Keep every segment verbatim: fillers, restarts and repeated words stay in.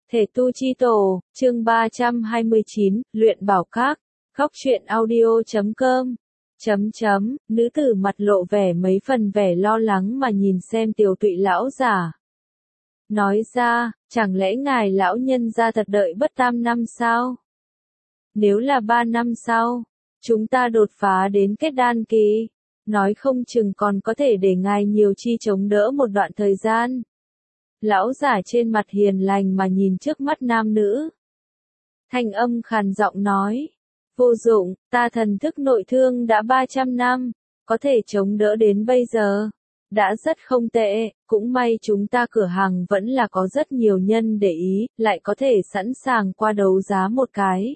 Thể tu chi tổ, chương ba trăm hai mươi chín, luyện bảo các, góc truyện audio chấm com, chấm chấm, nữ tử mặt lộ vẻ mấy phần vẻ lo lắng mà nhìn xem tiểu tụy lão giả. Nói ra, chẳng lẽ ngài lão nhân gia thật đợi bất tam năm sao? Nếu là ba năm sau, chúng ta đột phá đến kết đan kỳ, nói không chừng còn có thể để ngài nhiều chi chống đỡ một đoạn thời gian. Lão giả trên mặt hiền lành mà nhìn trước mắt nam nữ. Thanh âm khàn giọng nói, vô dụng, ta thần thức nội thương đã ba trăm năm, có thể chống đỡ đến bây giờ. Đã rất không tệ, cũng may chúng ta cửa hàng vẫn là có rất nhiều nhân để ý, lại có thể sẵn sàng qua đấu giá một cái.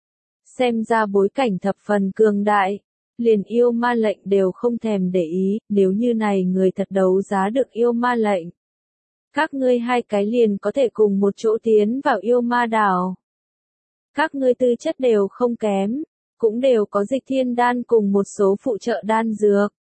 Xem ra bối cảnh thập phần cường đại, liền yêu ma lệnh đều không thèm để ý, nếu như này người thật đấu giá được yêu ma lệnh. Các ngươi hai cái liền có thể cùng một chỗ tiến vào yêu ma đảo. Các ngươi tư chất đều không kém, cũng đều có dịch thiên đan cùng một số phụ trợ đan dược.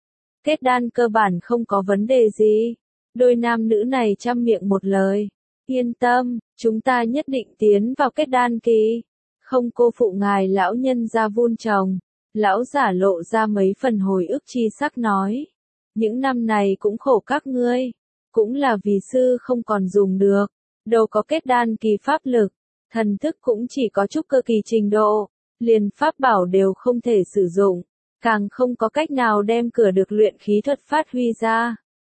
Kết đan cơ bản không có vấn đề gì. Đôi nam nữ này chăm miệng một lời. Yên tâm, chúng ta nhất định tiến vào kết đan kỳ. Không cô phụ ngài lão nhân gia vun trồng. Lão giả lộ ra mấy phần hồi ức chi sắc nói. Những năm này cũng khổ các ngươi. Cũng là vì sư không còn dùng được. Đâu có kết đan kỳ pháp lực. Thần thức cũng chỉ có chút cơ kỳ trình độ. Liền pháp bảo đều không thể sử dụng. Càng không có cách nào đem cửa được luyện khí thuật phát huy ra.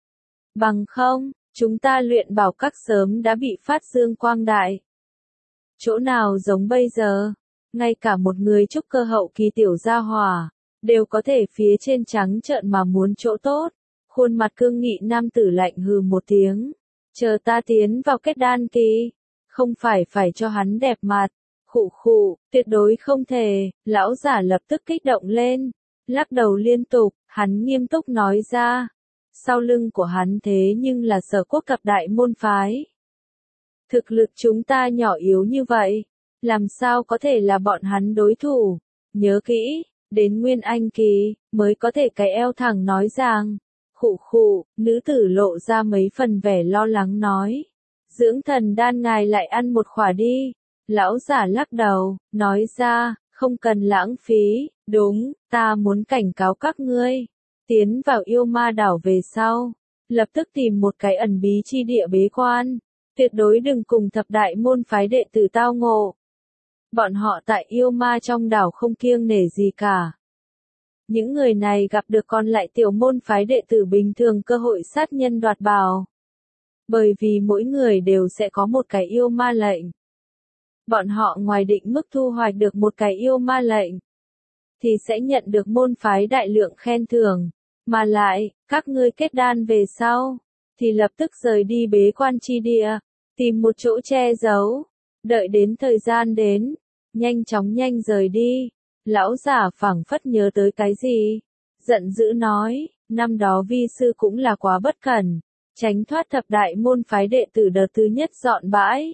Bằng không, chúng ta luyện bảo các sớm đã bị phát dương quang đại. Chỗ nào giống bây giờ, ngay cả một người trúc cơ hậu kỳ tiểu gia hỏa, đều có thể phía trên trắng trợn mà muốn chỗ tốt. Khuôn mặt cương nghị nam tử lạnh hừ một tiếng. Chờ ta tiến vào kết đan kỳ, không phải phải cho hắn đẹp mặt. Khụ khụ, tuyệt đối không thể, lão giả lập tức kích động lên. Lắc đầu liên tục, hắn nghiêm túc nói ra. Sau lưng của hắn thế nhưng là Sở Quốc cập đại môn phái. Thực lực chúng ta nhỏ yếu như vậy, làm sao có thể là bọn hắn đối thủ? Nhớ kỹ, đến Nguyên Anh kỳ, mới có thể cái eo thẳng nói rằng. Khụ khụ, nữ tử lộ ra mấy phần vẻ lo lắng nói. Dưỡng thần đan ngài lại ăn một khỏa đi. Lão giả lắc đầu, nói ra, không cần lãng phí, đúng, ta muốn cảnh cáo các ngươi. Tiến vào yêu ma đảo về sau, lập tức tìm một cái ẩn bí chi địa bế quan. Tuyệt đối đừng cùng thập đại môn phái đệ tử tao ngộ. Bọn họ tại yêu ma trong đảo không kiêng nể gì cả. Những người này gặp được còn lại tiểu môn phái đệ tử bình thường cơ hội sát nhân đoạt bảo. Bởi vì mỗi người đều sẽ có một cái yêu ma lệnh. Bọn họ ngoài định mức thu hoạch được một cái yêu ma lệnh, thì sẽ nhận được môn phái đại lượng khen thưởng. Mà lại, các ngươi kết đan về sau, thì lập tức rời đi bế quan chi địa, tìm một chỗ che giấu, đợi đến thời gian đến, nhanh chóng nhanh rời đi. Lão giả phảng phất nhớ tới cái gì, giận dữ nói, năm đó vi sư cũng là quá bất cẩn, tránh thoát thập đại môn phái đệ tử đợt thứ nhất dọn bãi.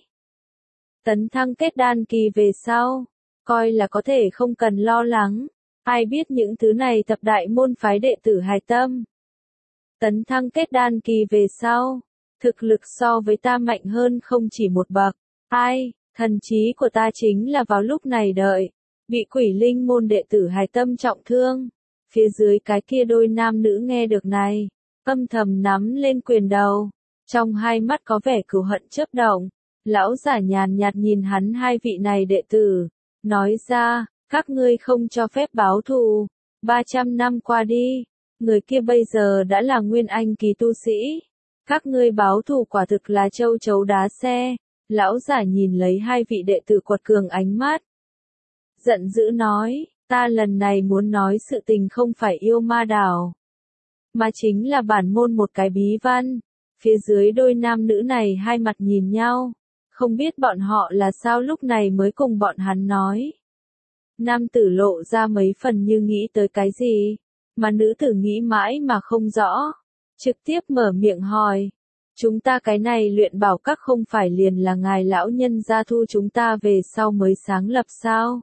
Tấn thăng kết đan kỳ về sau, coi là có thể không cần lo lắng, ai biết những thứ này thập đại môn phái đệ tử hài tâm. Tấn thăng kết đan kỳ về sau, thực lực so với ta mạnh hơn không chỉ một bậc, ai, thần trí của ta chính là vào lúc này đợi, bị quỷ linh môn đệ tử hài tâm trọng thương. Phía dưới cái kia đôi nam nữ nghe được này, âm thầm nắm lên quyền đầu, trong hai mắt có vẻ cừu hận chớp động. Lão giả nhàn nhạt nhìn hắn hai vị này đệ tử, nói ra, các ngươi không cho phép báo thù, ba trăm năm qua đi, người kia bây giờ đã là Nguyên Anh kỳ tu sĩ, các ngươi báo thù quả thực là châu chấu đá xe. Lão giả nhìn lấy hai vị đệ tử quật cường ánh mắt, giận dữ nói, ta lần này muốn nói sự tình không phải yêu ma đảo, mà chính là bản môn một cái bí văn. Phía dưới đôi nam nữ này hai mặt nhìn nhau. Không biết bọn họ là sao lúc này mới cùng bọn hắn nói. Nam tử lộ ra mấy phần như nghĩ tới cái gì, mà nữ tử nghĩ mãi mà không rõ. Trực tiếp mở miệng hỏi. Chúng ta cái này luyện bảo các không phải liền là ngài lão nhân gia thu chúng ta về sau mới sáng lập sao?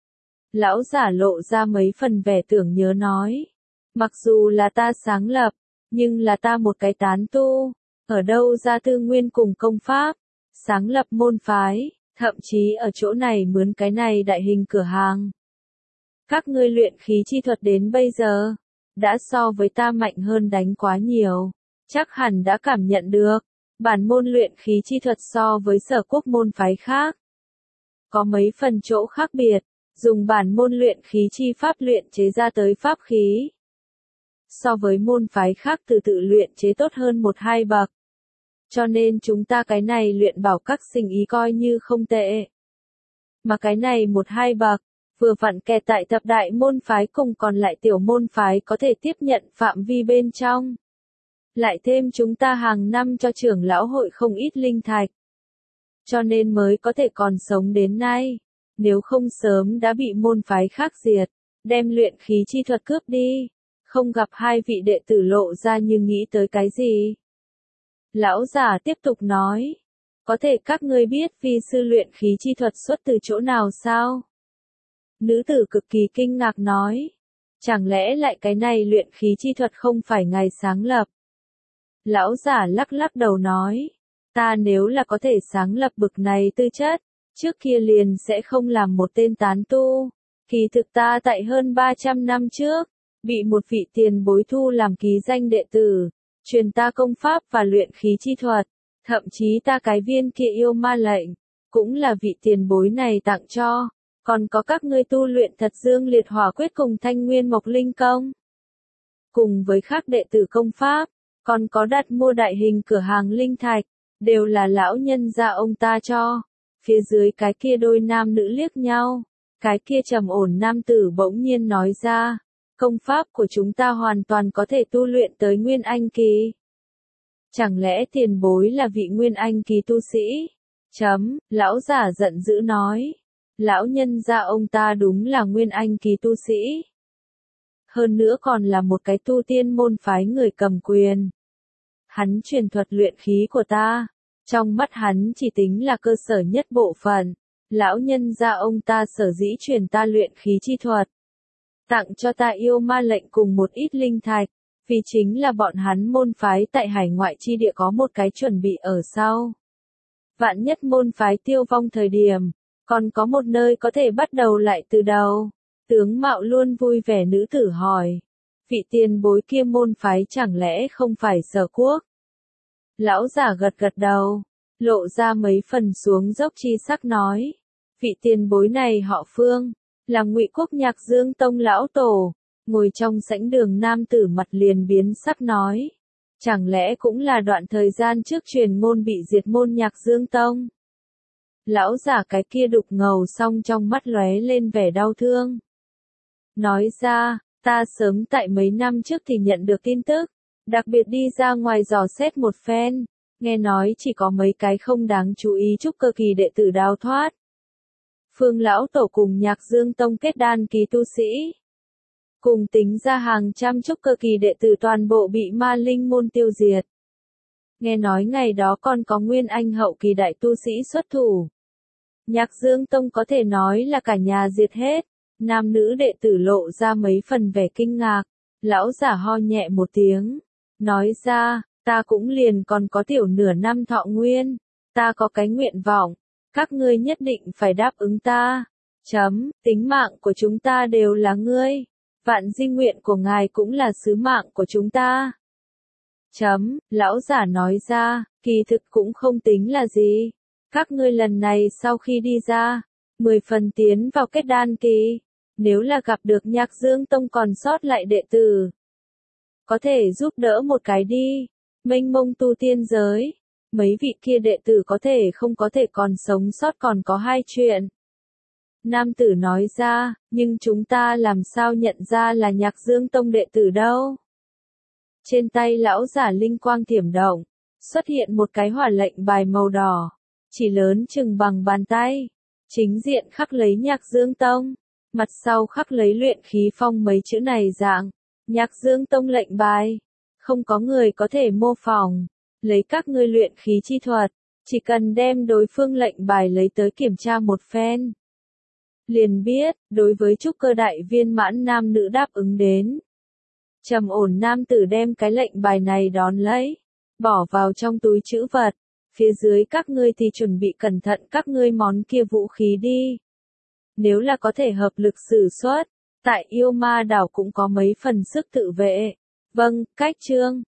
Lão giả lộ ra mấy phần vẻ tưởng nhớ nói. Mặc dù là ta sáng lập, nhưng là ta một cái tán tu. Ở đâu ra tư nguyên cùng công pháp? sáng lập môn phái, thậm chí ở chỗ này mướn cái này đại hình cửa hàng. Các ngươi luyện khí chi thuật đến bây giờ, đã so với ta mạnh hơn đánh quá nhiều. Chắc hẳn đã cảm nhận được, bản môn luyện khí chi thuật so với sở quốc môn phái khác. Có mấy phần chỗ khác biệt, dùng bản môn luyện khí chi pháp luyện chế ra tới pháp khí. So với môn phái khác từ tự luyện chế tốt hơn một hai bậc. Cho nên chúng ta cái này luyện bảo các sinh ý coi như không tệ. Mà cái này một hai bậc, vừa vặn kẹt tại thập đại môn phái cùng còn lại tiểu môn phái có thể tiếp nhận phạm vi bên trong. Lại thêm chúng ta hàng năm cho trưởng lão hội không ít linh thạch. Cho nên mới có thể còn sống đến nay. Nếu không sớm đã bị môn phái khác diệt, đem luyện khí chi thuật cướp đi. Không gặp hai vị đệ tử lộ ra nhưng nghĩ tới cái gì. Lão giả tiếp tục nói. Có thể các ngươi biết vi sư luyện khí chi thuật xuất từ chỗ nào sao? Nữ tử cực kỳ kinh ngạc nói. Chẳng lẽ lại cái này luyện khí chi thuật không phải ngài sáng lập? Lão giả lắc lắc đầu nói. Ta nếu là có thể sáng lập bực này tư chất, trước kia liền sẽ không làm một tên tán tu. Kỳ thực ta tại hơn ba trăm năm trước, bị một vị tiền bối thu làm ký danh đệ tử, truyền ta công pháp và luyện khí chi thuật, thậm chí ta cái viên kia yêu ma lệnh, cũng là vị tiền bối này tặng cho, còn có các ngươi tu luyện thật dương liệt hỏa quyết cùng thanh nguyên mộc linh công. Cùng với khác đệ tử công pháp, còn có đặt mua đại hình cửa hàng linh thạch, đều là lão nhân gia ông ta cho. Phía dưới cái kia đôi nam nữ liếc nhau, cái kia trầm ổn nam tử bỗng nhiên nói ra. Công pháp của chúng ta hoàn toàn có thể tu luyện tới Nguyên Anh kỳ. Chẳng lẽ tiền bối là vị Nguyên Anh kỳ tu sĩ? Chấm, lão giả giận dữ nói. Lão nhân gia ông ta đúng là Nguyên Anh kỳ tu sĩ. Hơn nữa còn là một cái tu tiên môn phái người cầm quyền. Hắn truyền thuật luyện khí của ta. Trong mắt hắn chỉ tính là cơ sở nhất bộ phận. Lão nhân gia ông ta sở dĩ truyền ta luyện khí chi thuật. Tặng cho ta yêu ma lệnh cùng một ít linh thạch, vì chính là bọn hắn môn phái tại hải ngoại chi địa có một cái chuẩn bị ở sau. Vạn nhất môn phái tiêu vong thời điểm, còn có một nơi có thể bắt đầu lại từ đầu. Tướng mạo luôn vui vẻ nữ tử hỏi, vị tiền bối kia môn phái chẳng lẽ không phải Sở quốc? Lão giả gật gật đầu, lộ ra mấy phần xuống dốc chi sắc nói, vị tiền bối này họ Phương. Là Ngụy Quốc Nhạc Dương Tông lão tổ, ngồi trong sảnh đường nam tử mặt liền biến sắc nói. Chẳng lẽ cũng là đoạn thời gian trước truyền môn bị diệt môn Nhạc Dương Tông? Lão giả cái kia đục ngầu xong trong mắt lóe lên vẻ đau thương. Nói ra, ta sớm tại mấy năm trước thì nhận được tin tức, đặc biệt đi ra ngoài dò xét một phen, nghe nói chỉ có mấy cái không đáng chú ý trúc cơ kỳ đệ tử đào thoát. Phương lão tổ cùng Nhạc Dương Tông kết đan kỳ tu sĩ. Cùng tính ra hàng trăm trúc cơ kỳ đệ tử toàn bộ bị ma linh môn tiêu diệt. Nghe nói ngày đó còn có Nguyên Anh hậu kỳ đại tu sĩ xuất thủ. Nhạc Dương Tông có thể nói là cả nhà diệt hết. Nam nữ đệ tử lộ ra mấy phần vẻ kinh ngạc. Lão giả ho nhẹ một tiếng. Nói ra, ta cũng liền còn có tiểu nửa năm thọ nguyên. Ta có cái nguyện vọng. Các ngươi nhất định phải đáp ứng ta. Chấm, tính mạng của chúng ta đều là ngươi. Vạn di nguyện của ngài cũng là sứ mạng của chúng ta. Chấm, lão giả nói ra, kỳ thực cũng không tính là gì. Các ngươi lần này sau khi đi ra, mười phần tiến vào kết đan kỳ. Nếu là gặp được Nhạc Dương Tông còn sót lại đệ tử, có thể giúp đỡ một cái đi. Mênh mông tu tiên giới. Mấy vị kia đệ tử có thể không có thể còn sống sót còn có hai chuyện. Nam tử nói ra, nhưng chúng ta làm sao nhận ra là Nhạc Dương Tông đệ tử đâu? Trên tay lão giả linh quang thiểm động, xuất hiện một cái hỏa lệnh bài màu đỏ, chỉ lớn chừng bằng bàn tay. Chính diện khắc lấy Nhạc Dương Tông, mặt sau khắc lấy luyện khí phong mấy chữ này dạng. Nhạc Dương Tông lệnh bài, không có người có thể mô phỏng. Lấy các ngươi luyện khí chi thuật, chỉ cần đem đối phương lệnh bài lấy tới kiểm tra một phen. Liền biết, đối với trúc cơ đại viên mãn nam nữ đáp ứng đến. Trầm ổn nam tử đem cái lệnh bài này đón lấy, bỏ vào trong túi trữ vật, phía dưới các ngươi thì chuẩn bị cẩn thận các ngươi món kia vũ khí đi. Nếu là có thể hợp lực sử xuất, tại yêu ma đảo cũng có mấy phần sức tự vệ. Vâng, cách trương.